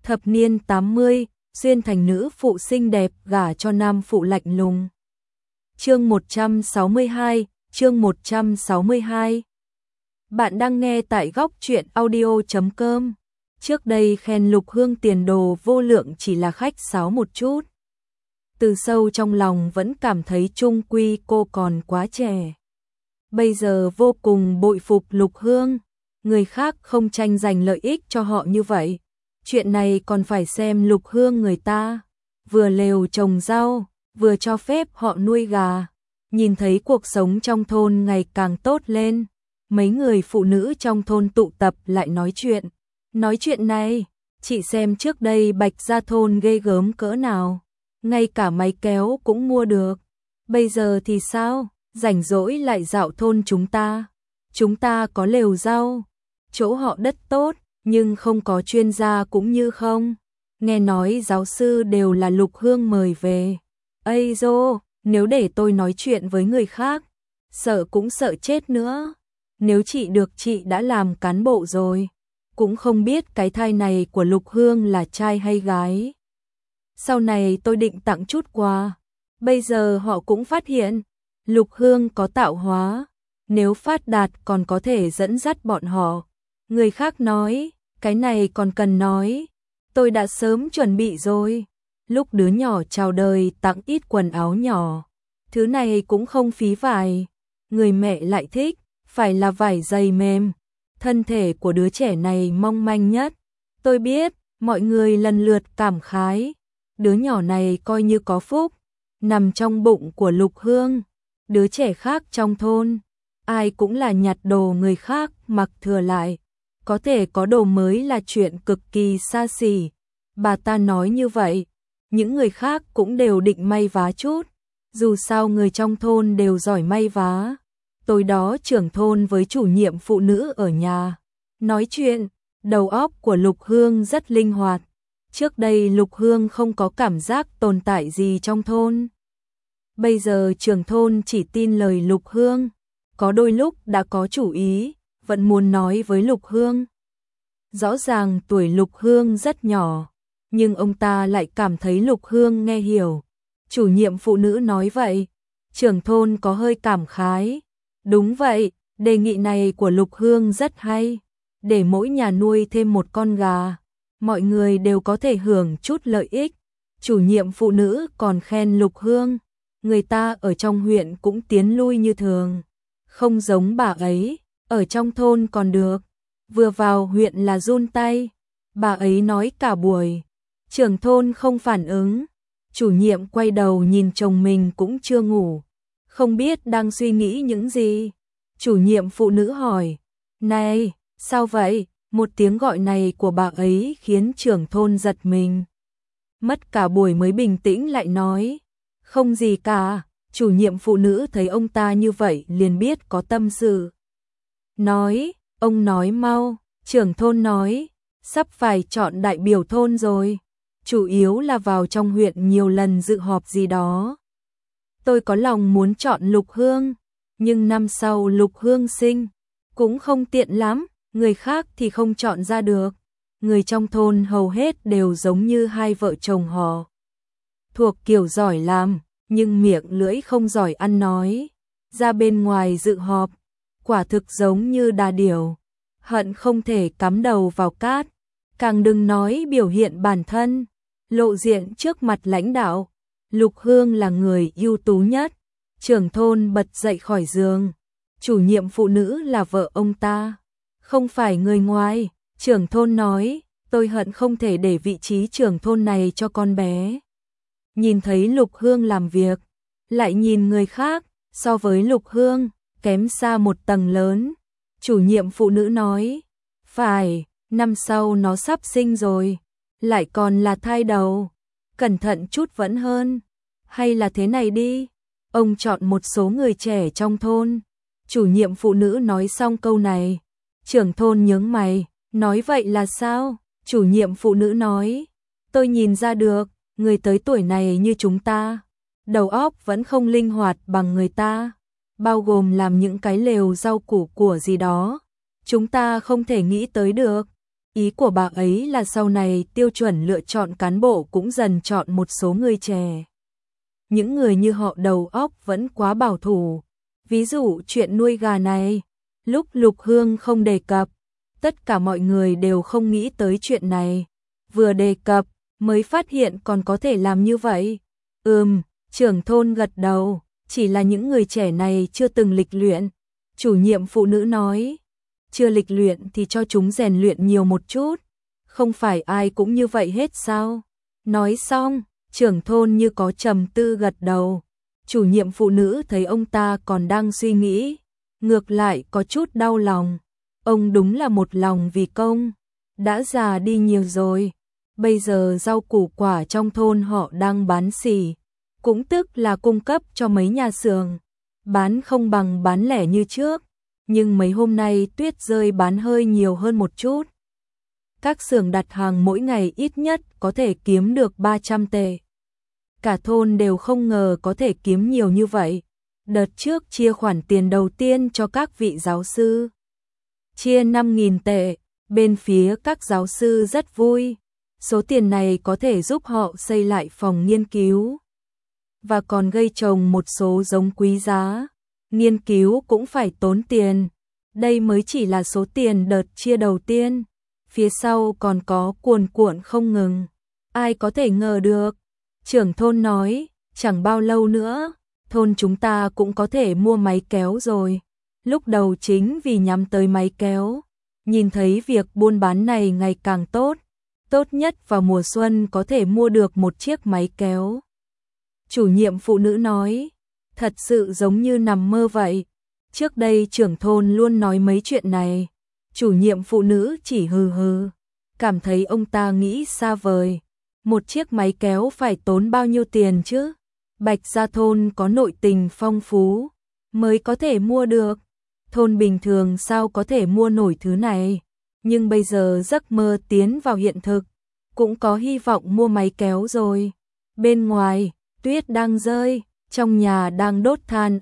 Thập niên 80, xuyên thành nữ phụ xinh đẹp gả cho nam phụ lạnh lùng. Chương 162, chương 162. Bạn đang nghe tại góc truyện audio.com. Trước đây khen Lục Hương tiền đồ vô lượng chỉ là khách sáo một chút. Từ sâu trong lòng vẫn cảm thấy chung quy cô còn quá trẻ. Bây giờ vô cùng bội phục Lục Hương, người khác không tranh giành lợi ích cho họ như vậy. Chuyện này còn phải xem Lục Hương người ta, vừa lều trồng rau, vừa cho phép họ nuôi gà. Nhìn thấy cuộc sống trong thôn ngày càng tốt lên, mấy người phụ nữ trong thôn tụ tập lại nói chuyện. Nói chuyện này, chị xem trước đây Bạch Gia thôn ghê gớm cỡ nào, ngay cả máy kéo cũng mua được. Bây giờ thì sao, rảnh rỗi lại dạo thôn chúng ta. Chúng ta có lều rau, chỗ họ đất tốt, nhưng không có chuyên gia cũng như không. Nghe nói giáo sư đều là Lục Hương mời về. Ây dô, nếu để tôi nói chuyện với người khác, sợ cũng sợ chết nữa. Nếu chị được chị đã làm cán bộ rồi. Cũng không biết cái thai này của Lục Hương là trai hay gái. Sau này tôi định tặng chút quà. Bây giờ họ cũng phát hiện Lục Hương có tạo hóa, nếu phát đạt còn có thể dẫn dắt bọn họ. Người khác nói, cái này còn cần nói. Tôi đã sớm chuẩn bị rồi. Lúc đứa nhỏ chào đời tặng ít quần áo nhỏ. Thứ này cũng không phí vải. Người mẹ lại thích, phải là vải dày mềm. Thân thể của đứa trẻ này mong manh nhất. Tôi biết, mọi người lần lượt cảm khái. Đứa nhỏ này coi như có phúc, nằm trong bụng của Lục Hương. Đứa trẻ khác trong thôn, ai cũng là nhặt đồ người khác mặc thừa lại. Có thể có đồ mới là chuyện cực kỳ xa xỉ. Bà ta nói như vậy, những người khác cũng đều định may vá chút. Dù sao người trong thôn đều giỏi may vá. Tối đó trưởng thôn với chủ nhiệm phụ nữ ở nhà nói chuyện, đầu óc của Lục Hương rất linh hoạt. Trước đây Lục Hương không có cảm giác tồn tại gì trong thôn. Bây giờ trưởng thôn chỉ tin lời Lục Hương, có đôi lúc đã có chủ ý, vẫn muốn nói với Lục Hương. Rõ ràng tuổi Lục Hương rất nhỏ, nhưng ông ta lại cảm thấy Lục Hương nghe hiểu. Chủ nhiệm phụ nữ nói vậy, trưởng thôn có hơi cảm khái. Đúng vậy, đề nghị này của Lục Hương rất hay, để mỗi nhà nuôi thêm một con gà, mọi người đều có thể hưởng chút lợi ích. Chủ nhiệm phụ nữ còn khen Lục Hương, người ta ở trong huyện cũng tiến lui như thường, không giống bà ấy, ở trong thôn còn được, vừa vào huyện là run tay. Bà ấy nói cả buổi, trưởng thôn không phản ứng. Chủ nhiệm quay đầu nhìn chồng mình cũng chưa ngủ, không biết đang suy nghĩ những gì. Chủ nhiệm phụ nữ hỏi, này, sao vậy? Một tiếng gọi này của bà ấy khiến trưởng thôn giật mình. Mất cả buổi mới bình tĩnh lại nói, không gì cả. Chủ nhiệm phụ nữ thấy ông ta như vậy liền biết có tâm sự. Nói, ông nói mau. Trưởng thôn nói, sắp phải chọn đại biểu thôn rồi. Chủ yếu là vào trong huyện nhiều lần dự họp gì đó. Tôi có lòng muốn chọn Lục Hương, nhưng năm sau Lục Hương sinh, cũng không tiện lắm, người khác thì không chọn ra được. Người trong thôn hầu hết đều giống như hai vợ chồng họ. Thuộc kiểu giỏi làm, nhưng miệng lưỡi không giỏi ăn nói. Ra bên ngoài dự họp, quả thực giống như đà điểu, hận không thể cắm đầu vào cát. Càng đừng nói biểu hiện bản thân, lộ diện trước mặt lãnh đạo. Lục Hương là người ưu tú nhất. Trưởng thôn bật dậy khỏi giường. Chủ nhiệm phụ nữ là vợ ông ta, không phải người ngoài. Trưởng thôn nói, tôi hận không thể để vị trí trưởng thôn này cho con bé. Nhìn thấy Lục Hương làm việc, lại nhìn người khác, so với Lục Hương, kém xa một tầng lớn. Chủ nhiệm phụ nữ nói, phải, năm sau nó sắp sinh rồi, lại còn là thai đầu, cẩn thận chút vẫn hơn. Hay là thế này đi, ông chọn một số người trẻ trong thôn. Chủ nhiệm phụ nữ nói xong câu này, trưởng thôn nhướng mày, nói vậy là sao? Chủ nhiệm phụ nữ nói, tôi nhìn ra được, người tới tuổi này như chúng ta, đầu óc vẫn không linh hoạt bằng người ta, bao gồm làm những cái lều rau củ của gì đó. Chúng ta không thể nghĩ tới được. Ý của bà ấy là sau này tiêu chuẩn lựa chọn cán bộ cũng dần chọn một số người trẻ. Những người như họ đầu óc vẫn quá bảo thủ. Ví dụ chuyện nuôi gà này, lúc Lục Hương không đề cập, tất cả mọi người đều không nghĩ tới chuyện này. Vừa đề cập, mới phát hiện còn có thể làm như vậy. Trưởng thôn gật đầu, chỉ là những người trẻ này chưa từng lịch luyện. Chủ nhiệm phụ nữ nói, chưa lịch luyện thì cho chúng rèn luyện nhiều một chút. Không phải ai cũng như vậy hết sao? Nói xong, trưởng thôn như có trầm tư gật đầu. Chủ nhiệm phụ nữ thấy ông ta còn đang suy nghĩ, ngược lại có chút đau lòng. Ông đúng là một lòng vì công, đã già đi nhiều rồi. Bây giờ rau củ quả trong thôn họ đang bán xỉ, cũng tức là cung cấp cho mấy nhà xưởng. Bán không bằng bán lẻ như trước, nhưng mấy hôm nay tuyết rơi bán hơi nhiều hơn một chút. Các xưởng đặt hàng mỗi ngày ít nhất có thể kiếm được 300 tệ. Cả thôn đều không ngờ có thể kiếm nhiều như vậy. Đợt trước chia khoản tiền đầu tiên cho các vị giáo sư. Chia 5.000 tệ, bên phía các giáo sư rất vui. Số tiền này có thể giúp họ xây lại phòng nghiên cứu. Và còn gây trồng một số giống quý giá. Nghiên cứu cũng phải tốn tiền. Đây mới chỉ là số tiền đợt chia đầu tiên. Phía sau còn có cuồn cuộn không ngừng. Ai có thể ngờ được. Trưởng thôn nói, chẳng bao lâu nữa, thôn chúng ta cũng có thể mua máy kéo rồi. Lúc đầu chính vì nhắm tới máy kéo, nhìn thấy việc buôn bán này ngày càng tốt. Tốt nhất vào mùa xuân có thể mua được một chiếc máy kéo. Chủ nhiệm phụ nữ nói, thật sự giống như nằm mơ vậy. Trước đây trưởng thôn luôn nói mấy chuyện này. Chủ nhiệm phụ nữ chỉ hừ hừ, cảm thấy ông ta nghĩ xa vời. Một chiếc máy kéo phải tốn bao nhiêu tiền chứ? Bạch Gia thôn có nội tình phong phú, mới có thể mua được. Thôn bình thường sao có thể mua nổi thứ này? Nhưng bây giờ giấc mơ tiến vào hiện thực, cũng có hy vọng mua máy kéo rồi. Bên ngoài, tuyết đang rơi, trong nhà đang đốt than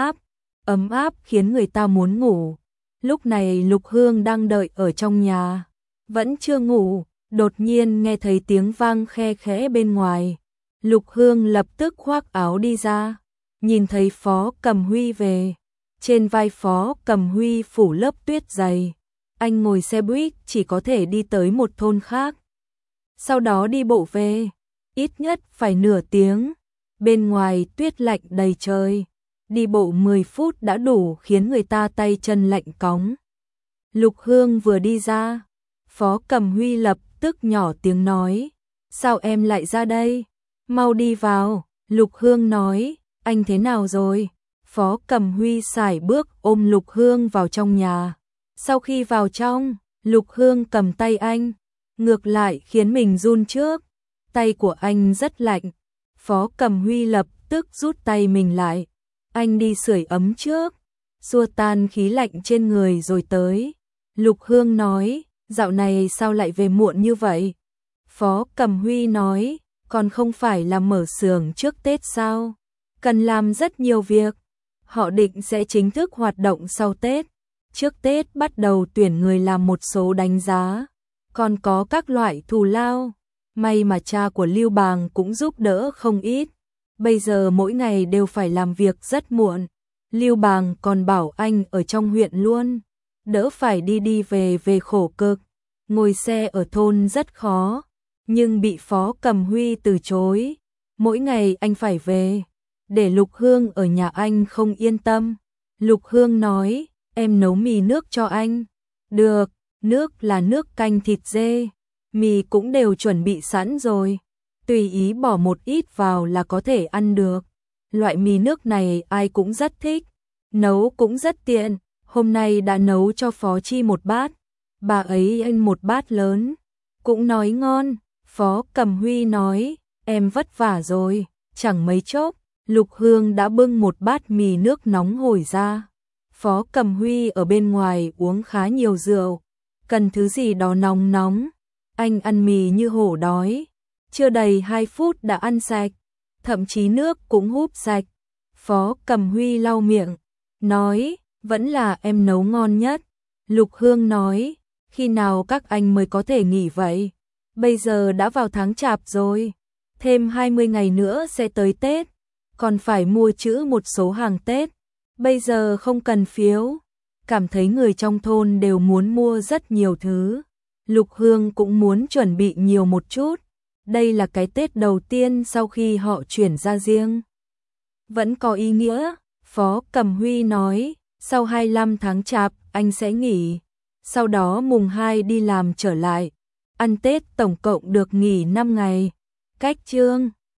ấm áp khiến người ta muốn ngủ. Lúc này Lục Hương đang đợi ở trong nhà, vẫn chưa ngủ, đột nhiên nghe thấy tiếng vang khe khẽ bên ngoài. Lục Hương lập tức khoác áo đi ra, nhìn thấy Phó Cầm Huy về. Trên vai Phó Cầm Huy phủ lớp tuyết dày. Anh ngồi xe buýt chỉ có thể đi tới một thôn khác. Sau đó đi bộ về, ít nhất phải nửa tiếng. Bên ngoài tuyết lạnh đầy trời. Đi bộ 10 phút đã đủ khiến người ta tay chân lạnh cóng. Lục Hương vừa đi ra, Phó Cầm Huy lập tức nhỏ tiếng nói, sao em lại ra đây? Mau đi vào. Lục Hương nói, anh thế nào rồi? Phó Cầm Huy sải bước ôm Lục Hương vào trong nhà. Sau khi vào trong, Lục Hương cầm tay anh, ngược lại khiến mình run trước. Tay của anh rất lạnh. Phó Cầm Huy lập tức rút tay mình lại. Anh đi sưởi ấm trước, xua tan khí lạnh trên người rồi tới. Lục Hương nói, dạo này sao lại về muộn như vậy? Phó Cầm Huy nói, còn không phải là mở xưởng trước Tết sao? Cần làm rất nhiều việc. Họ định sẽ chính thức hoạt động sau Tết. Trước Tết bắt đầu tuyển người làm một số đánh giá, còn có các loại thù lao. May mà cha của Lưu Bàng cũng giúp đỡ không ít. Bây giờ mỗi ngày đều phải làm việc rất muộn. Lưu Bàng còn bảo anh ở trong huyện luôn, đỡ phải đi đi về về khổ cực. Ngồi xe ở thôn rất khó, nhưng bị Phó Cầm Huy từ chối. Mỗi ngày anh phải về, để Lục Hương ở nhà anh không yên tâm. Lục Hương nói, em nấu mì nước cho anh. Được, nước là nước canh thịt dê, mì cũng đều chuẩn bị sẵn rồi. Tùy ý bỏ một ít vào là có thể ăn được. Loại mì nước này ai cũng rất thích, nấu cũng rất tiện. Hôm nay đã nấu cho Phó Chi một bát, bà ấy ăn một bát lớn, cũng nói ngon. Phó Cầm Huy nói, em vất vả rồi. Chẳng mấy chốc, Lục Hương đã bưng một bát mì nước nóng hổi ra. Phó Cầm Huy ở bên ngoài uống khá nhiều rượu, cần thứ gì đó nóng nóng. Anh ăn mì như hổ đói, chưa đầy 2 phút đã ăn sạch, thậm chí nước cũng húp sạch. Phó Cầm Huy lau miệng, nói, vẫn là em nấu ngon nhất. Lục Hương nói, Khi nào các anh mới có thể nghỉ vậy? Bây giờ đã vào tháng Chạp rồi, thêm 20 ngày nữa sẽ tới Tết, còn phải mua trữ một số hàng Tết. Bây giờ không cần phiếu. Cảm thấy người trong thôn đều muốn mua rất nhiều thứ. Lục Hương cũng muốn chuẩn bị nhiều một chút. Đây là cái Tết đầu tiên sau khi họ chuyển ra riêng. Vẫn có ý nghĩa, Phó Cẩm Huy nói, sau 25 tháng Chạp anh sẽ nghỉ, sau đó mùng 2 đi làm trở lại. Ăn Tết tổng cộng được nghỉ 5 ngày. Cách chương